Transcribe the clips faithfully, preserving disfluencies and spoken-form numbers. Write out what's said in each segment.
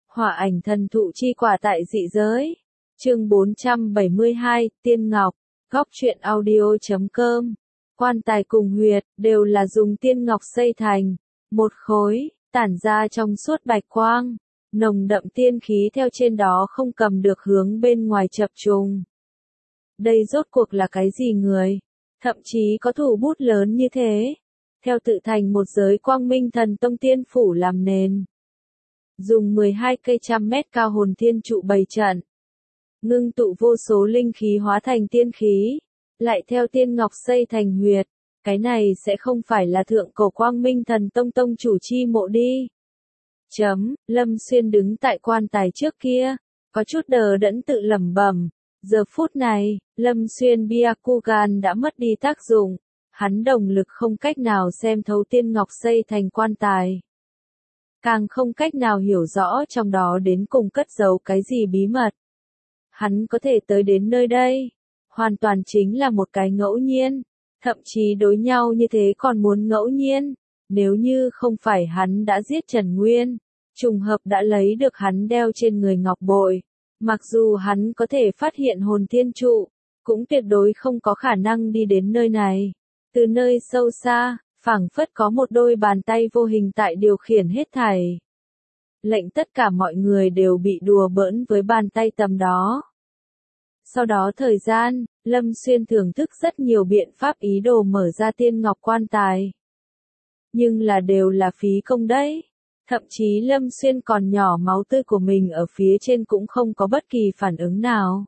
Hỏa ảnh thần thụ chi quả tại dị giới. Chương bốn trăm bảy mươi hai, Tiên Ngọc, góc truyện audio chấm com. Quan tài cùng huyệt, đều là dùng tiên ngọc xây thành. Một khối, tản ra trong suốt bạch quang. Nồng đậm tiên khí theo trên đó không cầm được hướng bên ngoài chập trùng. Đây rốt cuộc là cái gì người? Thậm chí có thủ bút lớn như thế. Theo tự thành một giới quang minh thần tông tiên phủ làm nền. Dùng mười hai cây trăm mét cao hồn thiên trụ bày trận. Ngưng tụ vô số linh khí hóa thành tiên khí. Lại theo tiên ngọc xây thành huyệt. Cái này sẽ không phải là thượng cổ quang minh thần tông tông chủ chi mộ đi. Chấm, Lâm Xuyên đứng tại quan tài trước kia. Có chút đờ đẫn tự lẩm bẩm. Giờ phút này, Lâm Xuyên Byakugan đã mất đi tác dụng. Hắn đồng lực không cách nào xem thấu tiên ngọc xây thành quan tài. Càng không cách nào hiểu rõ trong đó đến cùng cất giấu cái gì bí mật. Hắn có thể tới đến nơi đây. Hoàn toàn chính là một cái ngẫu nhiên. Thậm chí đối nhau như thế còn muốn ngẫu nhiên. Nếu như không phải hắn đã giết Trần Nguyên. Trùng hợp đã lấy được hắn đeo trên người ngọc bội. Mặc dù hắn có thể phát hiện hồn thiên trụ. Cũng tuyệt đối không có khả năng đi đến nơi này. Từ nơi sâu xa, phảng phất có một đôi bàn tay vô hình tại điều khiển hết thảy. Lệnh tất cả mọi người đều bị đùa bỡn với bàn tay tầm đó. Sau đó thời gian, Lâm Xuyên thưởng thức rất nhiều biện pháp ý đồ mở ra tiên ngọc quan tài. Nhưng là đều là phí công đấy. Thậm chí Lâm Xuyên còn nhỏ máu tươi của mình ở phía trên cũng không có bất kỳ phản ứng nào.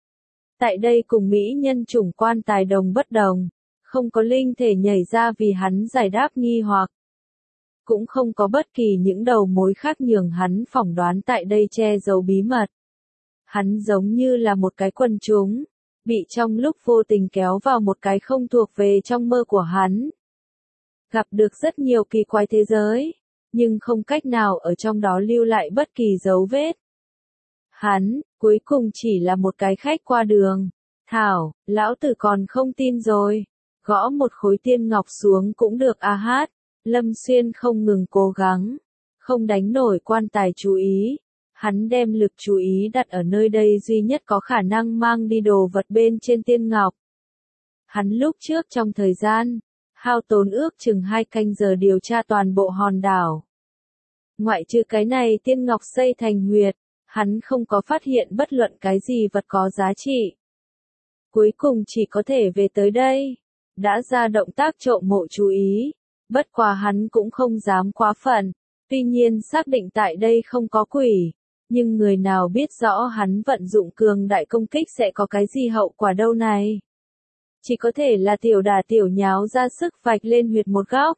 Tại đây cùng mỹ nhân chủng quan tài đồng bất đồng. Không có linh thể nhảy ra vì hắn giải đáp nghi hoặc. Cũng không có bất kỳ những đầu mối khác nhường hắn phỏng đoán tại đây che giấu bí mật. Hắn giống như là một cái quần chúng, bị trong lúc vô tình kéo vào một cái không thuộc về trong mơ của hắn. Gặp được rất nhiều kỳ quái thế giới, nhưng không cách nào ở trong đó lưu lại bất kỳ dấu vết. Hắn, cuối cùng chỉ là một cái khách qua đường. Thảo, lão tử còn không tin rồi. Gõ một khối tiên ngọc xuống cũng được a hát. Lâm Xuyên không ngừng cố gắng. Không đánh nổi quan tài chú ý. Hắn đem lực chú ý đặt ở nơi đây duy nhất có khả năng mang đi đồ vật bên trên tiên ngọc. Hắn lúc trước trong thời gian, hao tốn ước chừng hai canh giờ điều tra toàn bộ hòn đảo. Ngoại trừ cái này tiên ngọc xây thành huyệt, hắn không có phát hiện bất luận cái gì vật có giá trị. Cuối cùng chỉ có thể về tới đây. Đã ra động tác trộm mộ chú ý, bất quá hắn cũng không dám quá phận, tuy nhiên xác định tại đây không có quỷ, nhưng người nào biết rõ hắn vận dụng cường đại công kích sẽ có cái gì hậu quả đâu này. Chỉ có thể là tiểu đà tiểu nháo ra sức vạch lên huyệt một góc.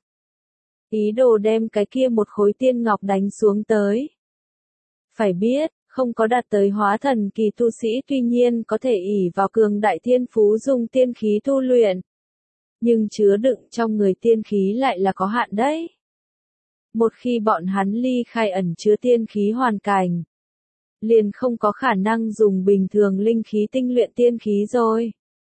Ý đồ đem cái kia một khối tiên ngọc đánh xuống tới. Phải biết, không có đạt tới hóa thần kỳ tu sĩ tuy nhiên có thể ỷ vào cường đại thiên phú dùng tiên khí tu luyện. Nhưng chứa đựng trong người tiên khí lại là có hạn đấy. Một khi bọn hắn ly khai ẩn chứa tiên khí hoàn cảnh, liền không có khả năng dùng bình thường linh khí tinh luyện tiên khí rồi.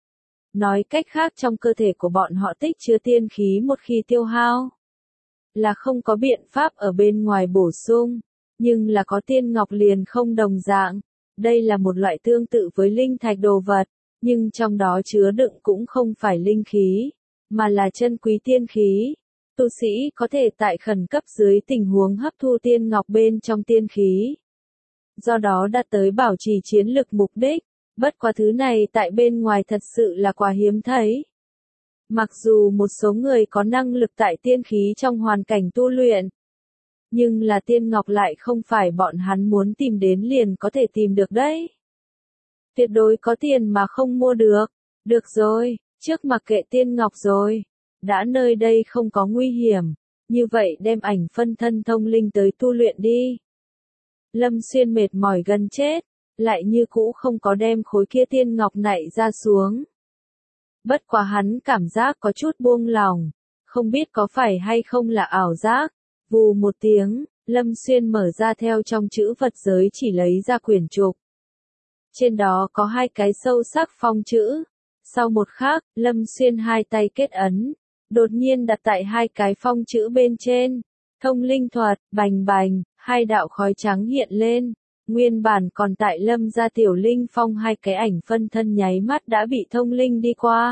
Nói cách khác trong cơ thể của bọn họ tích chứa tiên khí một khi tiêu hao, là không có biện pháp ở bên ngoài bổ sung, nhưng là có tiên ngọc liền không đồng dạng. Đây là một loại tương tự với linh thạch đồ vật. Nhưng trong đó chứa đựng cũng không phải linh khí, mà là chân quý tiên khí. Tu sĩ có thể tại khẩn cấp dưới tình huống hấp thu tiên ngọc bên trong tiên khí. Do đó đạt tới bảo trì chiến lực mục đích, bất quá thứ này tại bên ngoài thật sự là quá hiếm thấy. Mặc dù một số người có năng lực tại tiên khí trong hoàn cảnh tu luyện, nhưng là tiên ngọc lại không phải bọn hắn muốn tìm đến liền có thể tìm được đấy. Tuyệt đối có tiền mà không mua được. Được rồi, trước mặc kệ tiên ngọc rồi. Đã nơi đây không có nguy hiểm. Như vậy đem ảnh phân thân thông linh tới tu luyện đi. Lâm Xuyên mệt mỏi gần chết. Lại như cũ không có đem khối kia tiên ngọc nạy ra xuống. Bất quá hắn cảm giác có chút buông lòng. Không biết có phải hay không là ảo giác. Vù một tiếng, Lâm Xuyên mở ra theo trong chữ vật giới chỉ lấy ra quyển trục. Trên đó có hai cái sâu sắc phong chữ. Sau một khắc, Lâm Xuyên hai tay kết ấn. Đột nhiên đặt tại hai cái phong chữ bên trên. Thông linh thuật, bành bành, Hai đạo khói trắng hiện lên, nguyên bản còn tại Lâm gia tiểu linh phong hai cái ảnh phân thân nháy mắt đã bị thông linh đi qua.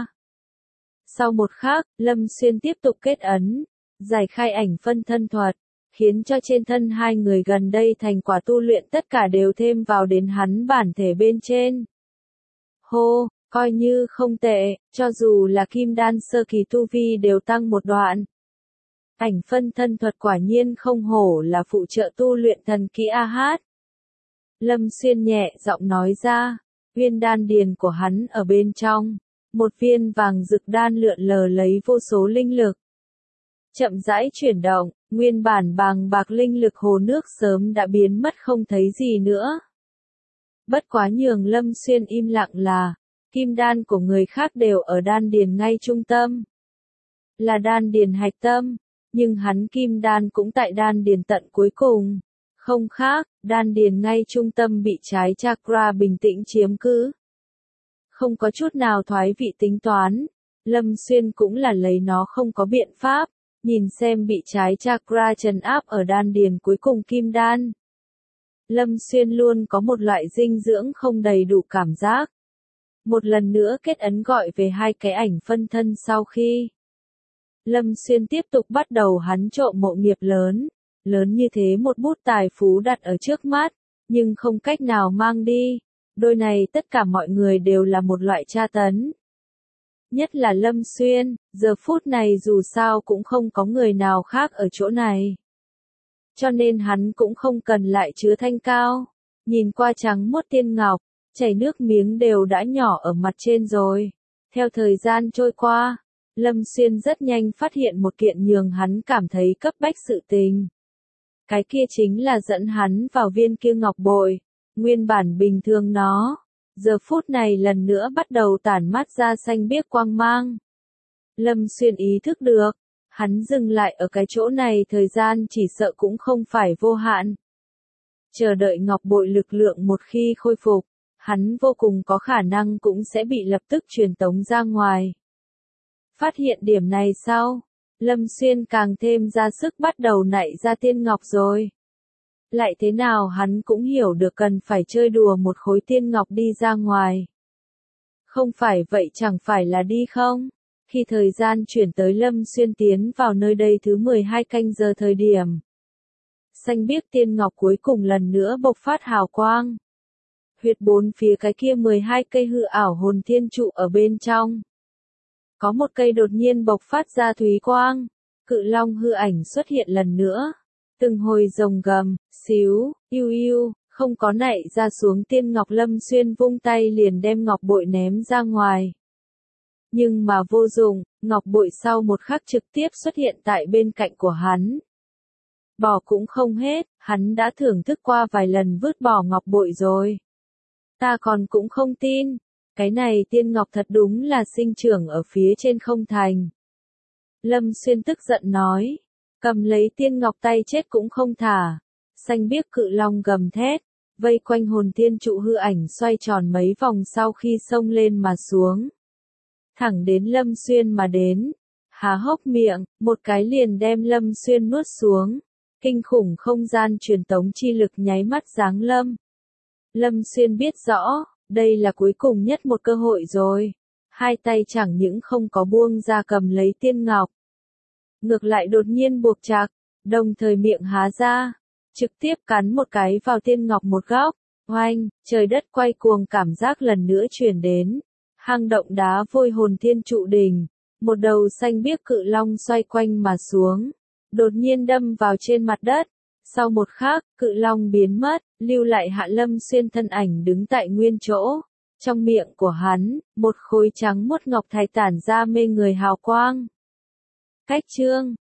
Sau một khắc, Lâm Xuyên tiếp tục kết ấn, giải khai ảnh phân thân thuật, khiến cho trên thân hai người gần đây thành quả tu luyện tất cả đều thêm vào đến hắn bản thể bên trên. Hô, coi như không tệ, cho dù là kim đan sơ kỳ tu vi đều tăng một đoạn. Ảnh phân thân thuật quả nhiên không hổ là phụ trợ tu luyện thần kỹ A Hát. Lâm Xuyên nhẹ giọng nói ra, viên đan điền của hắn ở bên trong, một viên vàng rực đan lượn lờ lấy vô số linh lực. Chậm rãi chuyển động, nguyên bản bàng bạc linh lực hồ nước sớm đã biến mất không thấy gì nữa. Bất quá nhường Lâm Xuyên im lặng là, kim đan của người khác đều ở đan điền ngay trung tâm. Là đan điền hạch tâm, nhưng hắn kim đan cũng tại đan điền tận cuối cùng. Không khác, đan điền ngay trung tâm bị trái chakra bình tĩnh chiếm cứ. Không có chút nào thoái vị tính toán, Lâm Xuyên cũng là lấy nó không có biện pháp, nhìn xem bị trái chakra trấn áp ở đan điền cuối cùng kim đan. Lâm Xuyên luôn có một loại dinh dưỡng không đầy đủ cảm giác. Một lần nữa kết ấn gọi về hai cái ảnh phân thân sau khi. Lâm Xuyên tiếp tục bắt đầu hắn trộm mộ nghiệp lớn, lớn như thế một bút tài phú đặt ở trước mắt, nhưng không cách nào mang đi. Đôi này tất cả mọi người đều là một loại tra tấn. Nhất là Lâm Xuyên, giờ phút này dù sao cũng không có người nào khác ở chỗ này. Cho nên hắn cũng không cần lại chứa thanh cao. Nhìn qua trắng muốt tiên ngọc, chảy nước miếng đều đã nhỏ ở mặt trên rồi. Theo thời gian trôi qua, Lâm Xuyên rất nhanh phát hiện một kiện nhường hắn cảm thấy cấp bách sự tình. Cái kia chính là dẫn hắn vào viên kia ngọc bội. Nguyên bản bình thường nó, giờ phút này lần nữa bắt đầu tản mát ra xanh biếc quang mang. Lâm Xuyên ý thức được, hắn dừng lại ở cái chỗ này thời gian chỉ sợ cũng không phải vô hạn. Chờ đợi ngọc bội lực lượng một khi khôi phục, hắn vô cùng có khả năng cũng sẽ bị lập tức truyền tống ra ngoài. Phát hiện điểm này sau, Lâm Xuyên càng thêm ra sức bắt đầu nạy ra tiên ngọc rồi. Lại thế nào hắn cũng hiểu được cần phải chơi đùa một khối tiên ngọc đi ra ngoài. Không phải vậy chẳng phải là đi không? Khi thời gian chuyển tới Lâm Xuyên tiến vào nơi đây thứ mười hai canh giờ thời điểm. Xanh biếc tiên ngọc cuối cùng lần nữa bộc phát hào quang. Huyệt bốn phía cái kia mười hai cây hư ảo hồn thiên trụ ở bên trong. Có một cây đột nhiên bộc phát ra thúy quang. Cự long hư ảnh xuất hiện lần nữa. Từng hồi rồng gầm, xíu, yêu yêu, không có nạy ra xuống tiên ngọc. Lâm Xuyên vung tay liền đem ngọc bội ném ra ngoài. Nhưng mà vô dụng, ngọc bội sau một khắc trực tiếp xuất hiện tại bên cạnh của hắn. Bỏ cũng không hết, hắn đã thưởng thức qua vài lần vứt bỏ ngọc bội rồi. Ta còn cũng không tin, cái này tiên ngọc thật đúng là sinh trưởng ở phía trên không thành. Lâm Xuyên tức giận nói. Cầm lấy tiên ngọc tay chết cũng không thả. Xanh biếc cự long gầm thét, vây quanh hồn tiên trụ hư ảnh xoay tròn mấy vòng sau khi xông lên mà xuống. Thẳng đến Lâm Xuyên mà đến. Há hốc miệng, một cái liền đem Lâm Xuyên nuốt xuống. Kinh khủng không gian truyền tống chi lực nháy mắt giáng lâm. Lâm Xuyên biết rõ, đây là cuối cùng nhất một cơ hội rồi. Hai tay chẳng những không có buông ra cầm lấy tiên ngọc. Ngược lại đột nhiên buộc chặt, đồng thời miệng há ra, trực tiếp cắn một cái vào tiên ngọc một góc, oanh, trời đất quay cuồng cảm giác lần nữa truyền đến, hang động đá vôi hồn thiên trụ đỉnh, một đầu xanh biếc cự long xoay quanh mà xuống, đột nhiên đâm vào trên mặt đất, sau một khắc, cự long biến mất, lưu lại Hạ Lâm Xuyên thân ảnh đứng tại nguyên chỗ, trong miệng của hắn, một khối trắng muốt ngọc thạch tản ra mê người hào quang. Cách chương